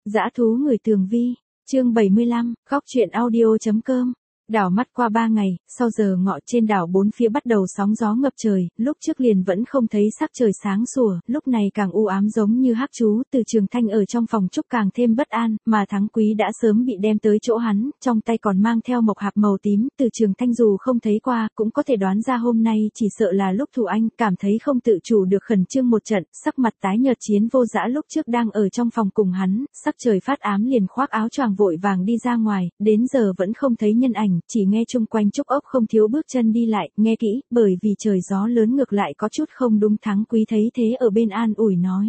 Dã thú người tường vi, chương 75, khóc chuyện audio.com. Đảo mắt qua 3 ngày, sau giờ ngọ trên đảo bốn phía bắt đầu sóng gió ngập trời, lúc trước liền vẫn không thấy sắc trời sáng sủa, lúc này càng u ám giống như hắc chú. Từ Trường Thanh ở trong phòng trúc càng thêm bất an, mà Thắng Quý đã sớm bị đem tới chỗ hắn, trong tay còn mang theo mộc hạp màu tím. Từ Trường Thanh dù không thấy qua, cũng có thể đoán ra hôm nay chỉ sợ là lúc Thủ Anh cảm thấy không tự chủ được khẩn trương một trận, sắc mặt tái nhợt. Chiến Vô Dã lúc trước đang ở trong phòng cùng hắn, sắc trời phát ám liền khoác áo choàng vội vàng đi ra ngoài, đến giờ vẫn không thấy nhân ảnh. Chỉ nghe chung quanh trúc ốc không thiếu bước chân đi lại, nghe kỹ, bởi vì trời gió lớn ngược lại có chút không đúng. Thắng Quý thấy thế ở bên an ủi nói: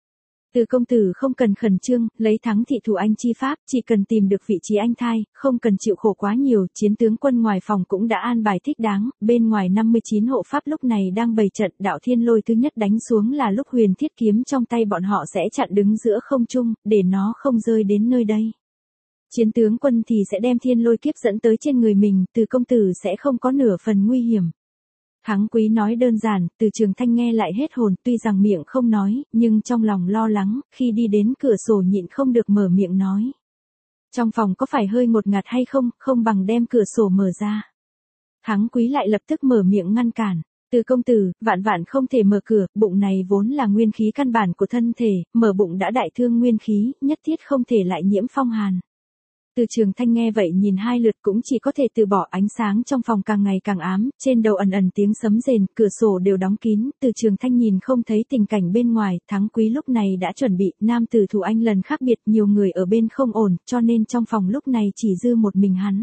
Từ công tử không cần khẩn trương, lấy thắng thị Thủ Anh chi pháp, chỉ cần tìm được vị trí anh thai, không cần chịu khổ quá nhiều. Chiến tướng quân ngoài phòng cũng đã an bài thích đáng, bên ngoài 59 hộ pháp lúc này đang bày trận. Đạo thiên lôi thứ nhất đánh xuống là lúc huyền thiết kiếm trong tay bọn họ sẽ chặn đứng giữa không trung, để nó không rơi đến nơi đây. Chiến tướng quân thì sẽ đem thiên lôi kiếp dẫn tới trên người mình, Từ công tử sẽ không có nửa phần nguy hiểm. Thắng Quý nói đơn giản, Từ Trường Thanh nghe lại hết hồn, tuy rằng miệng không nói, nhưng trong lòng lo lắng, khi đi đến cửa sổ nhịn không được mở miệng nói: Trong phòng có phải hơi ngột ngạt hay không, không bằng đem cửa sổ mở ra. Thắng Quý lại lập tức mở miệng ngăn cản: Từ công tử, vạn vạn không thể mở cửa, bụng này vốn là nguyên khí căn bản của thân thể, mở bụng đã đại thương nguyên khí, nhất thiết không thể lại nhiễm phong hàn. Từ Trường Thanh nghe vậy nhìn hai lượt cũng chỉ có thể từ bỏ. Ánh sáng trong phòng càng ngày càng ám, trên đầu ẩn ẩn tiếng sấm rền, cửa sổ đều đóng kín. Từ Trường Thanh nhìn không thấy tình cảnh bên ngoài. Thắng Quý lúc này đã chuẩn bị, nam tử Thủ Anh lần khác biệt, nhiều người ở bên không ổn, cho nên trong phòng lúc này chỉ dư một mình hắn.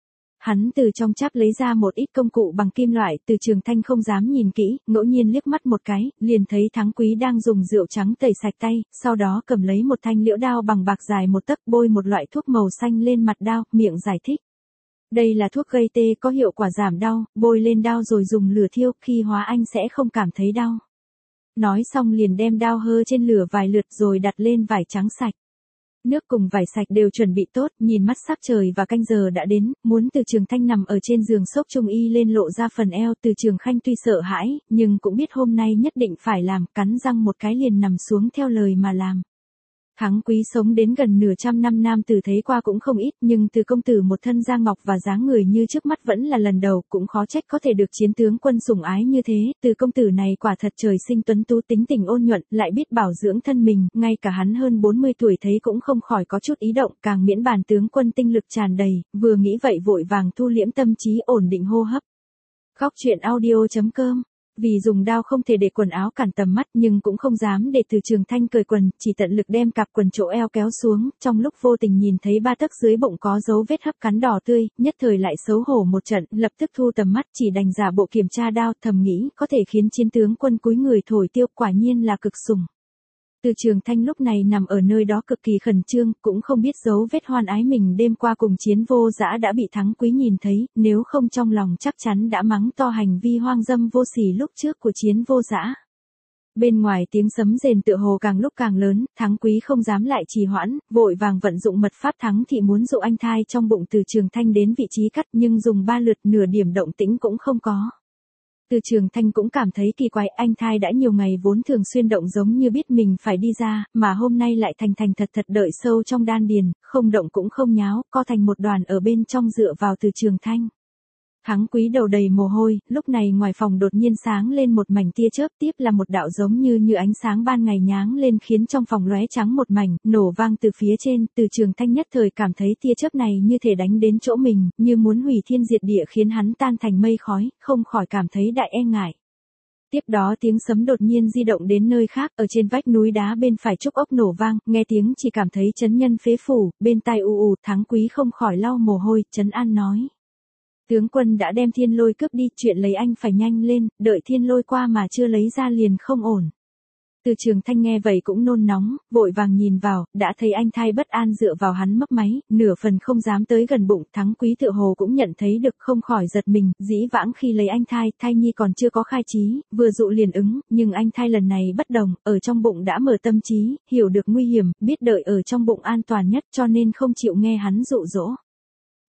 Hắn từ trong cháp lấy ra một ít công cụ bằng kim loại. Từ Trường Thanh không dám nhìn kỹ, ngẫu nhiên liếc mắt một cái, liền thấy Thắng Quý đang dùng rượu trắng tẩy sạch tay, sau đó cầm lấy một thanh liễu đao bằng bạc dài một tấc, bôi một loại thuốc màu xanh lên mặt đao, miệng giải thích: Đây là thuốc gây tê có hiệu quả giảm đau, bôi lên đao rồi dùng lửa thiêu, khi hóa anh sẽ không cảm thấy đau. Nói xong liền đem đao hơ trên lửa vài lượt rồi đặt lên vải trắng sạch. Nước cùng vải sạch đều chuẩn bị tốt, nhìn mắt sắc trời và canh giờ đã đến, muốn Từ Trường Thanh nằm ở trên giường xốc trung y lên lộ ra phần eo. Từ Trường Thanh tuy sợ hãi, nhưng cũng biết hôm nay nhất định phải làm, cắn răng một cái liền nằm xuống theo lời mà làm. Thắng Quý sống đến gần nửa trăm năm, nam tử thấy qua cũng không ít, nhưng Từ công tử một thân da ngọc và dáng người như trước mắt vẫn là lần đầu, cũng khó trách có thể được chiến tướng quân sủng ái như thế. Từ công tử này quả thật trời sinh tuấn tú, tính tình ôn nhuận, lại biết bảo dưỡng thân mình, ngay cả hắn hơn 40 tuổi thấy cũng không khỏi có chút ý động, càng miễn bàn tướng quân tinh lực tràn đầy, vừa nghĩ vậy vội vàng thu liễm tâm trí, ổn định hô hấp. Khóc chuyện audio.com. Vì dùng đao không thể để quần áo cản tầm mắt, nhưng cũng không dám để Từ Trường Thanh cởi quần, chỉ tận lực đem cặp quần chỗ eo kéo xuống, trong lúc vô tình nhìn thấy 3 tấc dưới bụng có dấu vết hấp cắn đỏ tươi, nhất thời lại xấu hổ một trận, lập tức thu tầm mắt, chỉ đành giả bộ kiểm tra đao, thầm nghĩ có thể khiến chiến tướng quân cúi người thổi tiêu, quả nhiên là cực sủng. Từ Trường Thanh lúc này nằm ở nơi đó cực kỳ khẩn trương, cũng không biết dấu vết hoan ái mình đêm qua cùng Chiến Vô Dã đã bị Thắng Quý nhìn thấy, nếu không trong lòng chắc chắn đã mắng to hành vi hoang dâm vô sỉ lúc trước của Chiến Vô Dã. Bên ngoài tiếng sấm rền tựa hồ càng lúc càng lớn, Thắng Quý không dám lại trì hoãn, vội vàng vận dụng mật pháp Thắng thị muốn dụ anh thai trong bụng Từ Trường Thanh đến vị trí cắt, nhưng dùng 3 lượt nửa điểm động tĩnh cũng không có. Từ Trường Thanh cũng cảm thấy kỳ quái, anh thai đã nhiều ngày vốn thường xuyên động giống như biết mình phải đi ra, mà hôm nay lại thành thành thật thật đợi sâu trong đan điền, không động cũng không nháo, co thành một đoàn ở bên trong dựa vào Từ Trường Thanh. Thắng Quý đầu đầy mồ hôi, lúc này ngoài phòng đột nhiên sáng lên một mảnh tia chớp, tiếp là một đạo giống như ánh sáng ban ngày nháng lên khiến trong phòng lóe trắng một mảnh, nổ vang từ phía trên. Từ Trường Thanh nhất thời cảm thấy tia chớp này như thể đánh đến chỗ mình, như muốn hủy thiên diệt địa khiến hắn tan thành mây khói, không khỏi cảm thấy đại e ngại. Tiếp đó tiếng sấm đột nhiên di động đến nơi khác, ở trên vách núi đá bên phải trúc ốc nổ vang, nghe tiếng chỉ cảm thấy chấn nhân phế phủ, bên tai ù ù. Thắng Quý không khỏi lau mồ hôi, trấn an nói: Tướng quân đã đem thiên lôi cướp đi, chuyện lấy anh phải nhanh lên, đợi thiên lôi qua mà chưa lấy ra liền không ổn. Từ Trường Thanh nghe vậy cũng nôn nóng, vội vàng nhìn vào, đã thấy anh thai bất an dựa vào hắn mấp máy, nửa phần không dám tới gần bụng. Thắng Quý tựa hồ cũng nhận thấy được, không khỏi giật mình, dĩ vãng khi lấy anh thai, thai nhi còn chưa có khai trí, vừa dụ liền ứng, nhưng anh thai lần này bất đồng, ở trong bụng đã mở tâm trí, hiểu được nguy hiểm, biết đợi ở trong bụng an toàn nhất, cho nên không chịu nghe hắn dụ dỗ.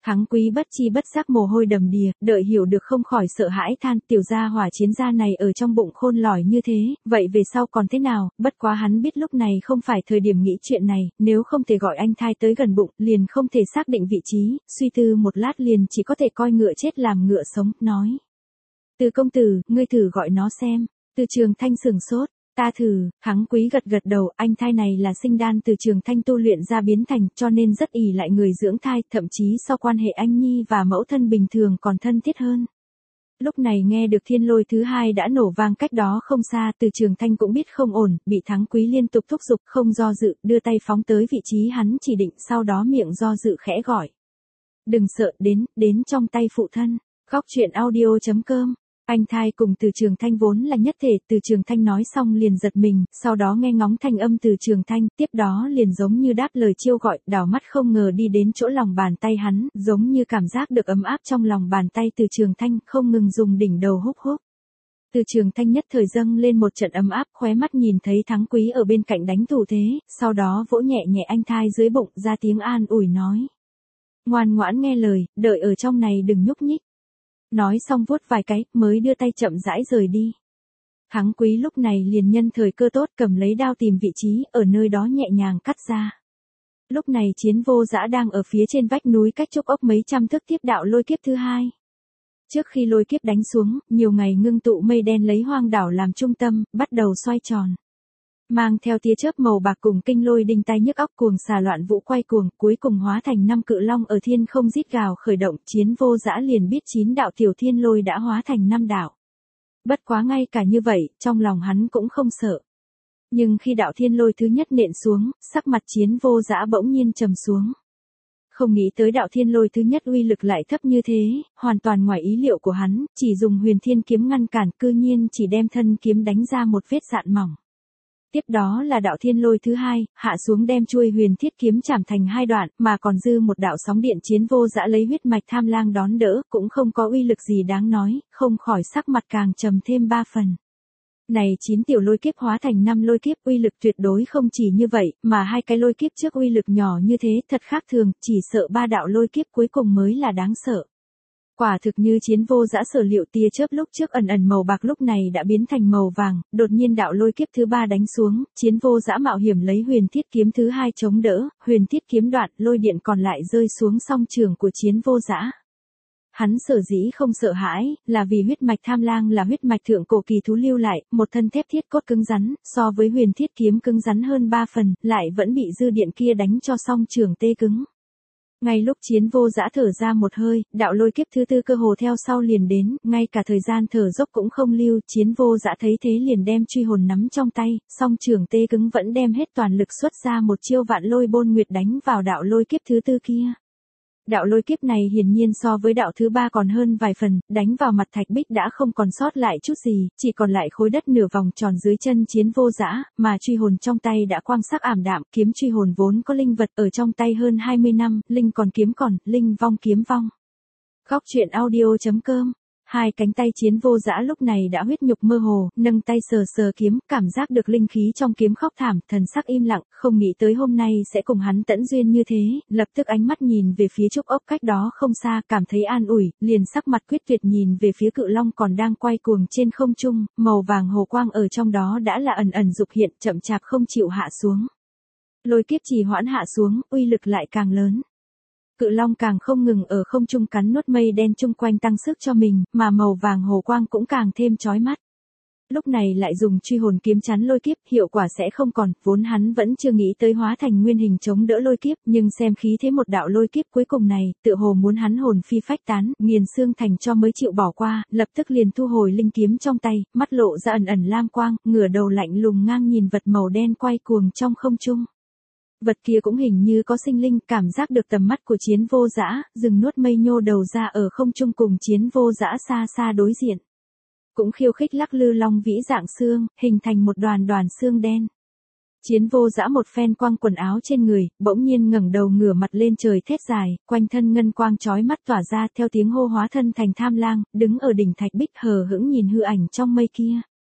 Thắng Quý bất chi bất giác mồ hôi đầm đìa, đợi hiểu được không khỏi sợ hãi than, tiểu gia hỏa chiến gia này ở trong bụng khôn lỏi như thế, vậy về sau còn thế nào, bất quá hắn biết lúc này không phải thời điểm nghĩ chuyện này, nếu không thể gọi anh thai tới gần bụng, liền không thể xác định vị trí, suy tư một lát liền chỉ có thể coi ngựa chết làm ngựa sống, nói. Từ công tử, ngươi thử gọi nó xem, Từ Trường Thanh sửng sốt. Ta thử, Thắng Quý gật gật đầu, anh thai này là sinh đan Từ Trường Thanh tu luyện ra biến thành, cho nên rất ỷ lại người dưỡng thai, thậm chí so quan hệ anh nhi và mẫu thân bình thường còn thân thiết hơn. Lúc này nghe được thiên lôi thứ hai đã nổ vang cách đó không xa, Từ Trường Thanh cũng biết không ổn, bị Thắng Quý liên tục thúc giục, không do dự, đưa tay phóng tới vị trí hắn chỉ định, sau đó miệng do dự khẽ gọi. Đừng sợ, đến trong tay phụ thân. Góc truyện audio.com. Anh thai cùng Từ Trường Thanh vốn là nhất thể, Từ Trường Thanh nói xong liền giật mình, sau đó nghe ngóng thanh âm Từ Trường Thanh, tiếp đó liền giống như đáp lời chiêu gọi, đảo mắt không ngờ đi đến chỗ lòng bàn tay hắn, giống như cảm giác được ấm áp trong lòng bàn tay Từ Trường Thanh, không ngừng dùng đỉnh đầu húc húc. Từ Trường Thanh nhất thời dâng lên một trận ấm áp, khóe mắt nhìn thấy Thắng Quý ở bên cạnh đánh thủ thế, sau đó vỗ nhẹ nhẹ anh thai dưới bụng, ra tiếng an ủi nói. Ngoan ngoãn nghe lời, đợi ở trong này đừng nhúc nhích. Nói xong vuốt vài cái, mới đưa tay chậm rãi rời đi. Thắng Quý lúc này liền nhân thời cơ tốt cầm lấy đao tìm vị trí, ở nơi đó nhẹ nhàng cắt ra. Lúc này Chiến Vô Dã đang ở phía trên vách núi cách Trúc Ốc mấy trăm thước tiếp đạo lôi kiếp thứ hai. Trước khi lôi kiếp đánh xuống, nhiều ngày ngưng tụ mây đen lấy hoang đảo làm trung tâm, bắt đầu xoay tròn. Mang theo tia chớp màu bạc cùng kinh lôi đinh tai nhức óc cuồng xà loạn vũ quay cuồng, cuối cùng hóa thành 5 cự long ở thiên không rít gào khởi động, Chiến Vô Dã liền biết 9 đạo tiểu thiên lôi đã hóa thành 5 đạo. Bất quá ngay cả như vậy, trong lòng hắn cũng không sợ. Nhưng khi đạo thiên lôi thứ nhất nện xuống, sắc mặt Chiến Vô Dã bỗng nhiên trầm xuống. Không nghĩ tới đạo thiên lôi thứ nhất uy lực lại thấp như thế, hoàn toàn ngoài ý liệu của hắn, chỉ dùng huyền thiên kiếm ngăn cản, cư nhiên chỉ đem thân kiếm đánh ra một vết dạn mỏng. Tiếp đó là đạo thiên lôi thứ hai, hạ xuống đem chuôi huyền thiết kiếm chảm thành hai đoạn, mà còn dư một đạo sóng điện. Chiến Vô Dã lấy huyết mạch tham lang đón đỡ, cũng không có uy lực gì đáng nói, không khỏi sắc mặt càng trầm thêm 3 phần. Này 9 tiểu lôi kiếp hóa thành 5 lôi kiếp, uy lực tuyệt đối không chỉ như vậy, mà 2 cái lôi kiếp trước uy lực nhỏ như thế, thật khác thường, chỉ sợ 3 đạo lôi kiếp cuối cùng mới là đáng sợ. Quả thực như Chiến Vô Dã sở liệu, tia chớp lúc trước ẩn ẩn màu bạc lúc này đã biến thành màu vàng, đột nhiên đạo lôi kiếp thứ 3 đánh xuống, Chiến Vô Dã mạo hiểm lấy huyền thiết kiếm thứ 2 chống đỡ, huyền thiết kiếm đoạn, lôi điện còn lại rơi xuống song trường của Chiến Vô Dã. Hắn sở dĩ không sợ hãi, là vì huyết mạch tham lang là huyết mạch thượng cổ kỳ thú lưu lại, một thân thép thiết cốt cứng rắn, so với huyền thiết kiếm cứng rắn hơn 3 phần, lại vẫn bị dư điện kia đánh cho song trường tê cứng. Ngay lúc Chiến Vô Dã thở ra một hơi, đạo lôi kiếp thứ 4 cơ hồ theo sau liền đến, ngay cả thời gian thở dốc cũng không lưu, Chiến Vô Dã thấy thế liền đem truy hồn nắm trong tay, song trường tê cứng vẫn đem hết toàn lực xuất ra một chiêu vạn lôi bôn nguyệt đánh vào đạo lôi kiếp thứ 4 kia. Đạo lôi kiếp này hiển nhiên so với đạo thứ 3 còn hơn vài phần, đánh vào mặt thạch bích đã không còn sót lại chút gì, chỉ còn lại khối đất nửa vòng tròn dưới chân Chiến Vô Dã, mà truy hồn trong tay đã quang sắc ảm đạm, kiếm truy hồn vốn có linh vật ở trong tay hơn 20 năm, linh còn kiếm còn, linh vong kiếm vong. Góc truyện audio.com. Hai cánh tay Chiến Vô Dã lúc này đã huyết nhục mơ hồ, nâng tay sờ sờ kiếm, cảm giác được linh khí trong kiếm khóc thảm, thần sắc im lặng, không nghĩ tới hôm nay sẽ cùng hắn tẫn duyên như thế, lập tức ánh mắt nhìn về phía Trúc Ốc cách đó không xa, cảm thấy an ủi, liền sắc mặt quyết tuyệt nhìn về phía cự long còn đang quay cuồng trên không trung, màu vàng hồ quang ở trong đó đã là ẩn ẩn dục hiện, chậm chạp không chịu hạ xuống. Lôi kiếp trì hoãn hạ xuống, uy lực lại càng lớn. Cự long càng không ngừng ở không trung cắn nuốt mây đen chung quanh tăng sức cho mình, mà màu vàng hồ quang cũng càng thêm chói mắt. Lúc này lại dùng truy hồn kiếm chắn lôi kiếp, hiệu quả sẽ không còn, vốn hắn vẫn chưa nghĩ tới hóa thành nguyên hình chống đỡ lôi kiếp, nhưng xem khí thế một đạo lôi kiếp cuối cùng này, tựa hồ muốn hắn hồn phi phách tán, nghiền xương thành cho mới chịu bỏ qua, lập tức liền thu hồi linh kiếm trong tay, mắt lộ ra ẩn ẩn lam quang, ngửa đầu lạnh lùng ngang nhìn vật màu đen quay cuồng trong không trung. Vật kia cũng hình như có sinh linh, cảm giác được tầm mắt của Chiến Vô Dã, dừng nuốt mây nhô đầu ra ở không trung cùng Chiến Vô Dã xa xa đối diện. Cũng khiêu khích lắc lư long vĩ dạng xương, hình thành một đoàn đoàn xương đen. Chiến Vô Dã một phen quang quần áo trên người, bỗng nhiên ngẩng đầu ngửa mặt lên trời thét dài, quanh thân ngân quang chói mắt tỏa ra, theo tiếng hô hóa thân thành tham lang, đứng ở đỉnh thạch bích hờ hững nhìn hư ảnh trong mây kia.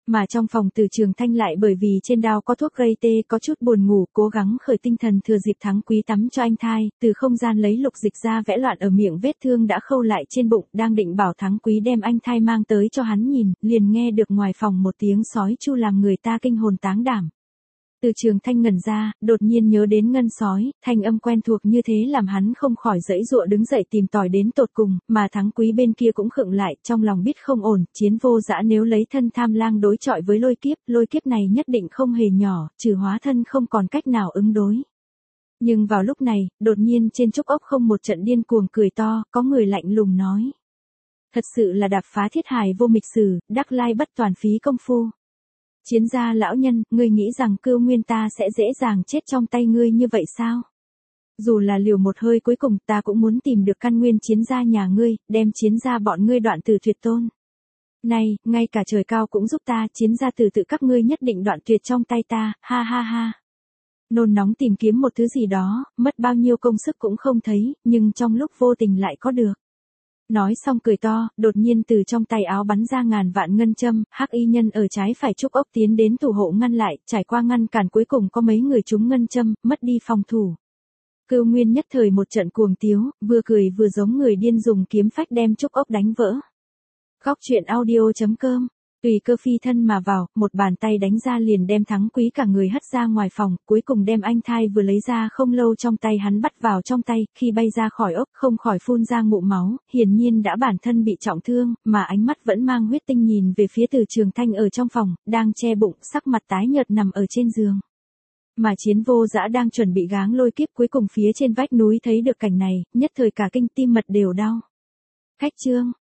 Mà trong phòng Từ Trường Thanh lại bởi vì trên đao có thuốc gây tê có chút buồn ngủ, cố gắng khởi tinh thần thừa dịp Thắng Quý tắm cho anh thai, từ không gian lấy lục dịch ra vẽ loạn ở miệng vết thương đã khâu lại trên bụng, đang định bảo Thắng Quý đem anh thai mang tới cho hắn nhìn, liền nghe được ngoài phòng một tiếng sói chu làm người ta kinh hồn táng đảm. Từ Trường Thanh ngẩn ra, đột nhiên nhớ đến ngân sói, thanh âm quen thuộc như thế làm hắn không khỏi giãy giụa đứng dậy tìm tòi đến tột cùng, mà Thắng Quý bên kia cũng khựng lại, trong lòng biết không ổn, Chiến Vô Dã nếu lấy thân tham lang đối chọi với lôi kiếp này nhất định không hề nhỏ, trừ hóa thân không còn cách nào ứng đối. Nhưng vào lúc này, đột nhiên trên trúc ốc không một trận điên cuồng cười to, có người lạnh lùng nói. Thật sự là đạp phá thiết hài vô mịch sử, đắc lai bất toàn phí công phu. Chiến gia lão nhân, ngươi nghĩ rằng Cưu Nguyên ta sẽ dễ dàng chết trong tay ngươi như vậy sao? Dù là liều một hơi cuối cùng ta cũng muốn tìm được căn nguyên chiến gia nhà ngươi, đem chiến gia bọn ngươi đoạn từ tuyệt tôn. Này, ngay cả trời cao cũng giúp ta, chiến gia từ tự các ngươi nhất định đoạn tuyệt trong tay ta, ha ha ha. Nôn nóng tìm kiếm một thứ gì đó, mất bao nhiêu công sức cũng không thấy, nhưng trong lúc vô tình lại có được. Nói xong cười to, đột nhiên từ trong tay áo bắn ra ngàn vạn ngân châm, hắc y nhân ở trái phải trúc ốc tiến đến thủ hộ ngăn lại, trải qua ngăn cản cuối cùng có mấy người trúng ngân châm, mất đi phòng thủ. Cưu Nguyên nhất thời một trận cuồng tiếu, vừa cười vừa giống người điên dùng kiếm phách đem trúc ốc đánh vỡ. Góc truyện audio.com Tùy cơ phi thân mà vào, một bàn tay đánh ra liền đem Thắng Quý cả người hất ra ngoài phòng, cuối cùng đem anh thai vừa lấy ra không lâu trong tay hắn bắt vào trong tay, khi bay ra khỏi ốc không khỏi phun ra ngụm máu, hiển nhiên đã bản thân bị trọng thương, mà ánh mắt vẫn mang huyết tinh nhìn về phía Từ Trường Thanh ở trong phòng, đang che bụng, sắc mặt tái nhợt nằm ở trên giường. Mà Chiến Vô Dã đang chuẩn bị gáng lôi kiếp cuối cùng phía trên vách núi thấy được cảnh này, nhất thời cả kinh tim mật đều đau. Khách trương